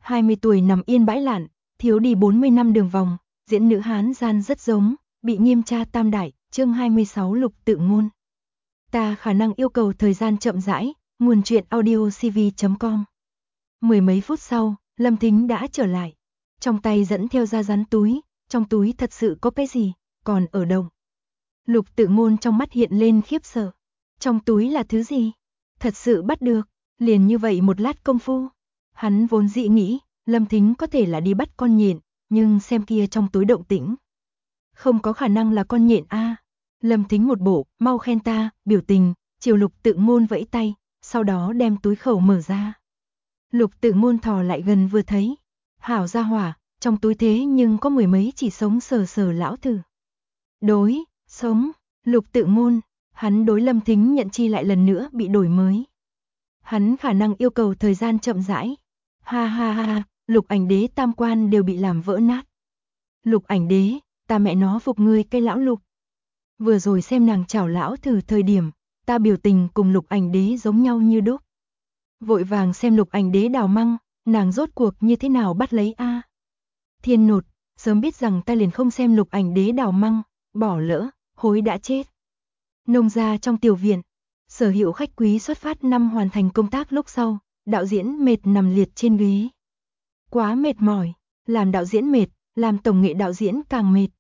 20 tuổi nằm yên bãi lạn, thiếu đi 40 năm đường vòng, diễn nữ Hán gian rất giống, bị nghiêm tra tam đại, chương 26 Lục Tự Ngôn. Ta khả năng yêu cầu thời gian chậm rãi, nguồn truyện audio cv.com. Mười mấy phút sau, Lâm Thính đã trở lại. Trong tay dẫn theo ra rắn túi, trong túi thật sự có cái gì, còn ở đâu? Lục Tự Ngôn trong mắt hiện lên khiếp sợ. Trong túi là thứ gì? Thật sự bắt được, liền như vậy một lát công phu. Hắn vốn dĩ nghĩ, Lâm Thính có thể là đi bắt con nhện, nhưng xem kia trong túi động tĩnh. Không có khả năng là con nhện a. Lâm Thính một bộ, mau khen ta, biểu tình, chiều Lục Tự Ngôn vẫy tay, sau đó đem túi khẩu mở ra. Lục Tự Ngôn thò lại gần vừa thấy, hảo gia hỏa, trong túi thế nhưng có mười mấy chỉ sống sờ sờ lão thử. Đối, sống, Lục Tự Ngôn, hắn đối Lâm Thính nhận chi lại lần nữa bị đổi mới. Hắn khả năng yêu cầu thời gian chậm rãi. Ha ha ha, Lục Ảnh Đế tam quan đều bị làm vỡ nát. Lục Ảnh Đế, ta mẹ nó phục ngươi cái lão Lục. Vừa rồi xem nàng chảo lão thử thời điểm, ta biểu tình cùng Lục Ảnh Đế giống nhau như đúc. Vội vàng xem Lục Ảnh Đế đào măng, nàng rốt cuộc như thế nào bắt lấy a. Thiên nột, sớm biết rằng ta liền không xem Lục Ảnh Đế đào măng, bỏ lỡ, hối đã chết. Nông gia trong tiểu viện, sở hữu khách quý xuất phát năm hoàn thành công tác lúc sau, đạo diễn mệt nằm liệt trên ghế. Quá mệt mỏi, làm đạo diễn mệt, làm tổng nghệ đạo diễn càng mệt.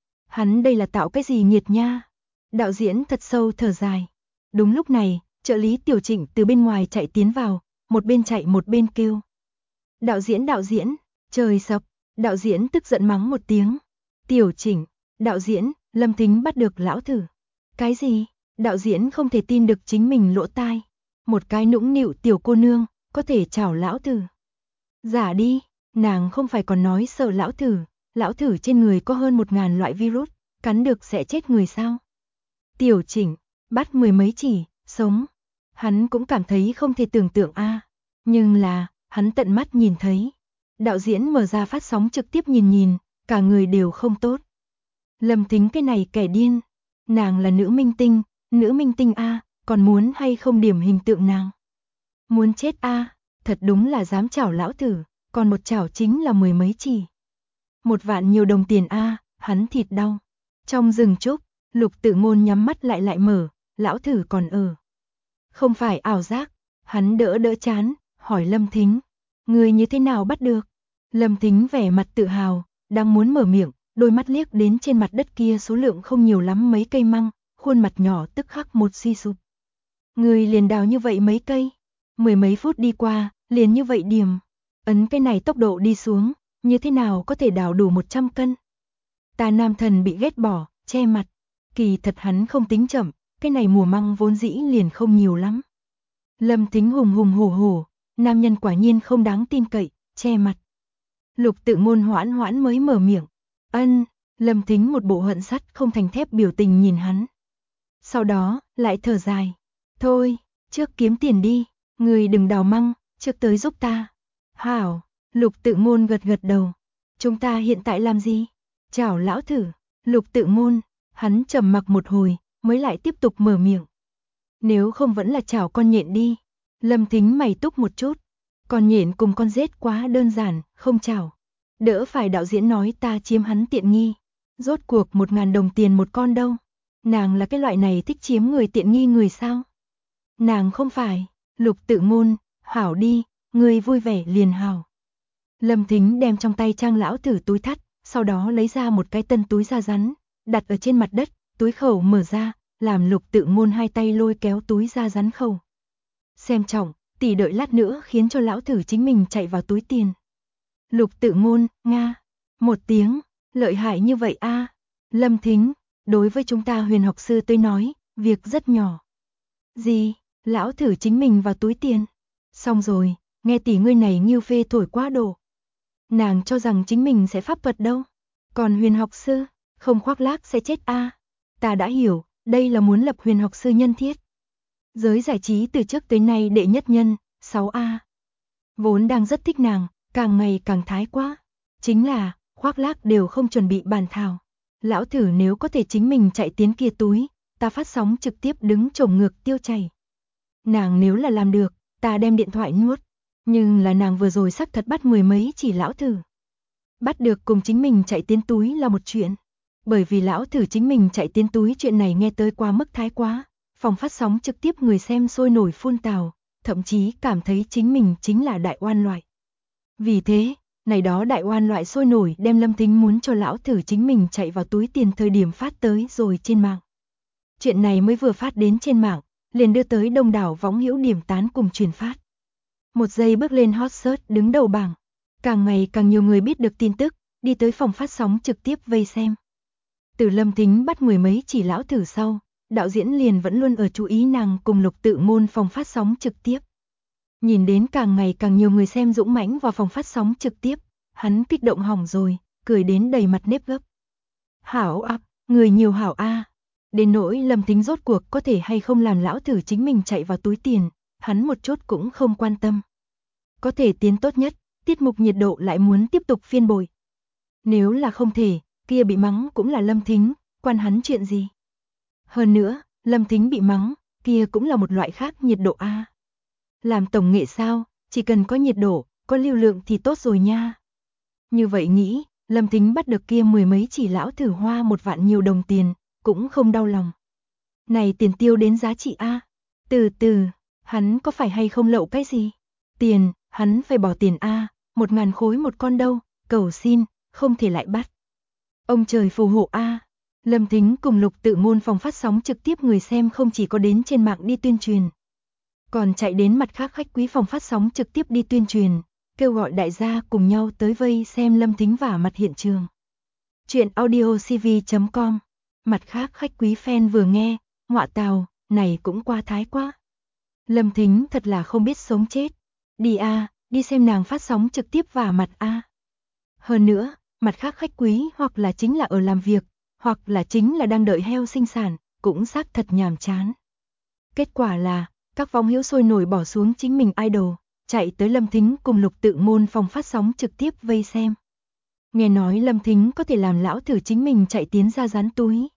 Hắn đây là tạo cái gì nghiệt nha? Đạo diễn thật sâu thở dài. Đúng lúc này, trợ lý Tiểu Trịnh từ bên ngoài chạy tiến vào, một bên chạy một bên kêu. Đạo diễn, trời sập, đạo diễn tức giận mắng một tiếng. Tiểu Trịnh, đạo diễn, Lâm Thính bắt được lão thử. Cái gì? Đạo diễn không thể tin được chính mình lỗ tai. Một cái nũng nịu tiểu cô nương, có thể chảo lão thử. Giả đi, nàng không phải còn nói sợ lão thử trên người có hơn 1000 loại virus, cắn được sẽ chết người sao? Tiểu Trịnh, bắt mười mấy chỉ, sống. Hắn cũng cảm thấy không thể tưởng tượng a, nhưng là, hắn tận mắt nhìn thấy. Đạo diễn mở ra phát sóng trực tiếp nhìn, cả người đều không tốt. Lâm Thính cái này kẻ điên, nàng là nữ minh tinh a, còn muốn hay không điểm hình tượng nàng? Muốn chết a, thật đúng là dám chảo lão thử, còn một chảo chính là mười mấy chỉ. 1 vạn nhiều đồng tiền a, hắn thịt đau. Trong rừng trúc, Lục Tự Ngôn nhắm mắt lại mở, lão thử còn ở. Không phải ảo giác, hắn đỡ chán, hỏi Lâm Thính, người như thế nào bắt được? Lâm Thính vẻ mặt tự hào, đang muốn mở miệng, đôi mắt liếc đến trên mặt đất kia số lượng không nhiều lắm mấy cây măng, khuôn mặt nhỏ tức khắc một suy sụp. Người liền đào như vậy mấy cây, mười mấy phút đi qua, liền như vậy điểm, ấn cái này tốc độ đi xuống, như thế nào có thể đào đủ 100 cân? Ta nam thần bị ghét bỏ, che mặt, kỳ thật hắn không tính chậm, cái này mùa măng vốn dĩ liền không nhiều lắm. Lâm Thính hùng hổ, nam nhân quả nhiên không đáng tin cậy, che mặt. Lục Tự Ngôn hoãn mới mở miệng. Ân, Lâm Thính một bộ hận sắt không thành thép biểu tình nhìn hắn. Sau đó, lại thở dài. Thôi, trước kiếm tiền đi, người đừng đào măng, trước tới giúp ta. Hảo, Lục Tự Ngôn gật đầu. Chúng ta hiện tại làm gì? Chào lão thử, Lục Tự Ngôn, hắn trầm mặc một hồi, mới lại tiếp tục mở miệng. Nếu không vẫn là chào con nhện đi. Lâm Thính mày túc một chút. Con nhện cùng con rết quá đơn giản, không chào. Đỡ phải đạo diễn nói ta chiếm hắn tiện nghi. Rốt cuộc 1000 đồng tiền một con đâu. Nàng là cái loại này thích chiếm người tiện nghi người sao? Nàng không phải. Lục Tự Ngôn, hảo đi, người vui vẻ liền hảo. Lâm Thính đem trong tay trang lão thử túi thắt, sau đó lấy ra một cái tân túi da rắn, đặt ở trên mặt đất, túi khẩu mở ra, làm Lục Tự Ngôn hai tay lôi kéo túi da rắn khẩu. Xem trọng, tỷ đợi lát nữa khiến cho lão thử chính mình chạy vào túi tiền. Lục Tự Ngôn, nga, một tiếng, lợi hại như vậy a. Lâm Thính, đối với chúng ta Huyền học sư tôi nói, việc rất nhỏ. Gì, lão thử chính mình vào túi tiền. Xong rồi, nghe tỷ ngươi này nghiêu phê thổi quá độ. Nàng cho rằng chính mình sẽ pháp thuật đâu. Còn Huyền học sư, không khoác lác sẽ chết a. Ta đã hiểu, đây là muốn lập Huyền học sư nhân thiết. Giới giải trí từ trước tới nay đệ nhất nhân, 6A. Vốn đang rất thích nàng, càng ngày càng thái quá. Chính là, khoác lác đều không chuẩn bị bàn thảo. Lão thử nếu có thể chính mình chạy tiến kia túi, ta phát sóng trực tiếp đứng chổng ngược tiêu chảy. Nàng nếu là làm được, ta đem điện thoại nuốt. Nhưng là nàng vừa rồi xác thật bắt mười mấy chỉ lão thử. Bắt được cùng chính mình chạy tiến túi là một chuyện. Bởi vì lão thử chính mình chạy tiến túi chuyện này nghe tới quá mức thái quá. Phòng phát sóng trực tiếp người xem sôi nổi phun tào, thậm chí cảm thấy chính mình chính là đại oan loại. Vì thế, này đó đại oan loại sôi nổi đem Lâm Thính muốn cho lão thử chính mình chạy vào túi tiền thời điểm phát tới rồi trên mạng. Chuyện này mới vừa phát đến trên mạng, liền đưa tới đông đảo võng hữu điểm tán cùng truyền phát. Một giây bước lên hot search đứng đầu bảng. Càng ngày càng nhiều người biết được tin tức, đi tới phòng phát sóng trực tiếp vây xem. Từ Lâm Thính bắt mười mấy chỉ lão thử sau, đạo diễn liền vẫn luôn ở chú ý nàng cùng Lục Tự Ngôn phòng phát sóng trực tiếp. Nhìn đến càng ngày càng nhiều người xem dũng mãnh vào phòng phát sóng trực tiếp, hắn kích động hỏng rồi, cười đến đầy mặt nếp gấp. Hảo áp, người nhiều hảo a. Đến nỗi Lâm Thính rốt cuộc có thể hay không làm lão thử chính mình chạy vào túi tiền, hắn một chút cũng không quan tâm. Có thể tiến tốt nhất, tiết mục nhiệt độ lại muốn tiếp tục phiên bội. Nếu là không thể, kia bị mắng cũng là Lâm Thính, quan hắn chuyện gì. Hơn nữa, Lâm Thính bị mắng, kia cũng là một loại khác nhiệt độ a. Làm tổng nghệ sao, chỉ cần có nhiệt độ, có lưu lượng thì tốt rồi nha. Như vậy nghĩ, Lâm Thính bắt được kia mười mấy chỉ lão thử hoa 1 vạn nhiều đồng tiền, cũng không đau lòng. Này tiền tiêu đến giá trị a. Từ từ, hắn có phải hay không lậu cái gì? Tiền, hắn phải bỏ tiền a, 1.000 khối một con đâu, cầu xin, không thể lại bắt. Ông trời phù hộ a. Lâm Thính cùng Lục Tự Ngôn phòng phát sóng trực tiếp người xem không chỉ có đến trên mạng đi tuyên truyền, còn chạy đến mặt khác khách quý phòng phát sóng trực tiếp đi tuyên truyền, kêu gọi đại gia cùng nhau tới vây xem Lâm Thính vả mặt hiện trường. Chuyện audiocv.com. Mặt khác khách quý fan vừa nghe, ngọa tào, này cũng qua thái quá. Lâm Thính thật là không biết sống chết. Đi a, đi xem nàng phát sóng trực tiếp vả mặt a. Hơn nữa, mặt khác khách quý hoặc là chính là ở làm việc, hoặc là chính là đang đợi heo sinh sản, cũng xác thật nhàm chán. Kết quả là, các vong hữu sôi nổi bỏ xuống chính mình idol, chạy tới Lâm Thính cùng Lục Tự Ngôn phòng phát sóng trực tiếp vây xem. Nghe nói Lâm Thính có thể làm lão thử chính mình chạy tiến ra dán túi.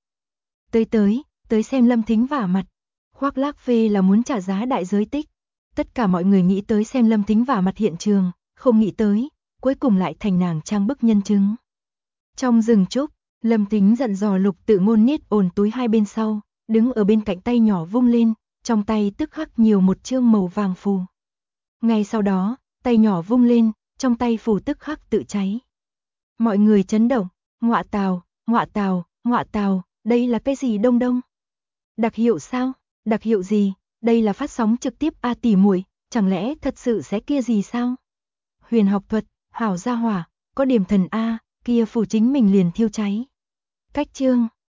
Tới xem Lâm Thính vả mặt. Khoác lác phê là muốn trả giá đại giới tích. Tất cả mọi người nghĩ tới xem Lâm Thính vả mặt hiện trường, không nghĩ tới, cuối cùng lại thành nàng trang bức nhân chứng. Trong rừng trúc, Lâm Thính dặn dò Lục Tự Ngôn niết ổn túi hai bên sau, đứng ở bên cạnh tay nhỏ vung lên, trong tay tức khắc nhiều một chương màu vàng phù. Ngay sau đó, tay nhỏ vung lên, trong tay phù tức khắc tự cháy. Mọi người chấn động, ngọa tào, ngọa tào, ngọa tào, đây là cái gì đông đông? Đặc hiệu sao? Đặc hiệu gì? Đây là phát sóng trực tiếp a tỷ muội, chẳng lẽ thật sự sẽ kia gì sao? Huyền học thuật, hảo gia hỏa, có điểm thần a, kia phù chính mình liền thiêu cháy. Cách chương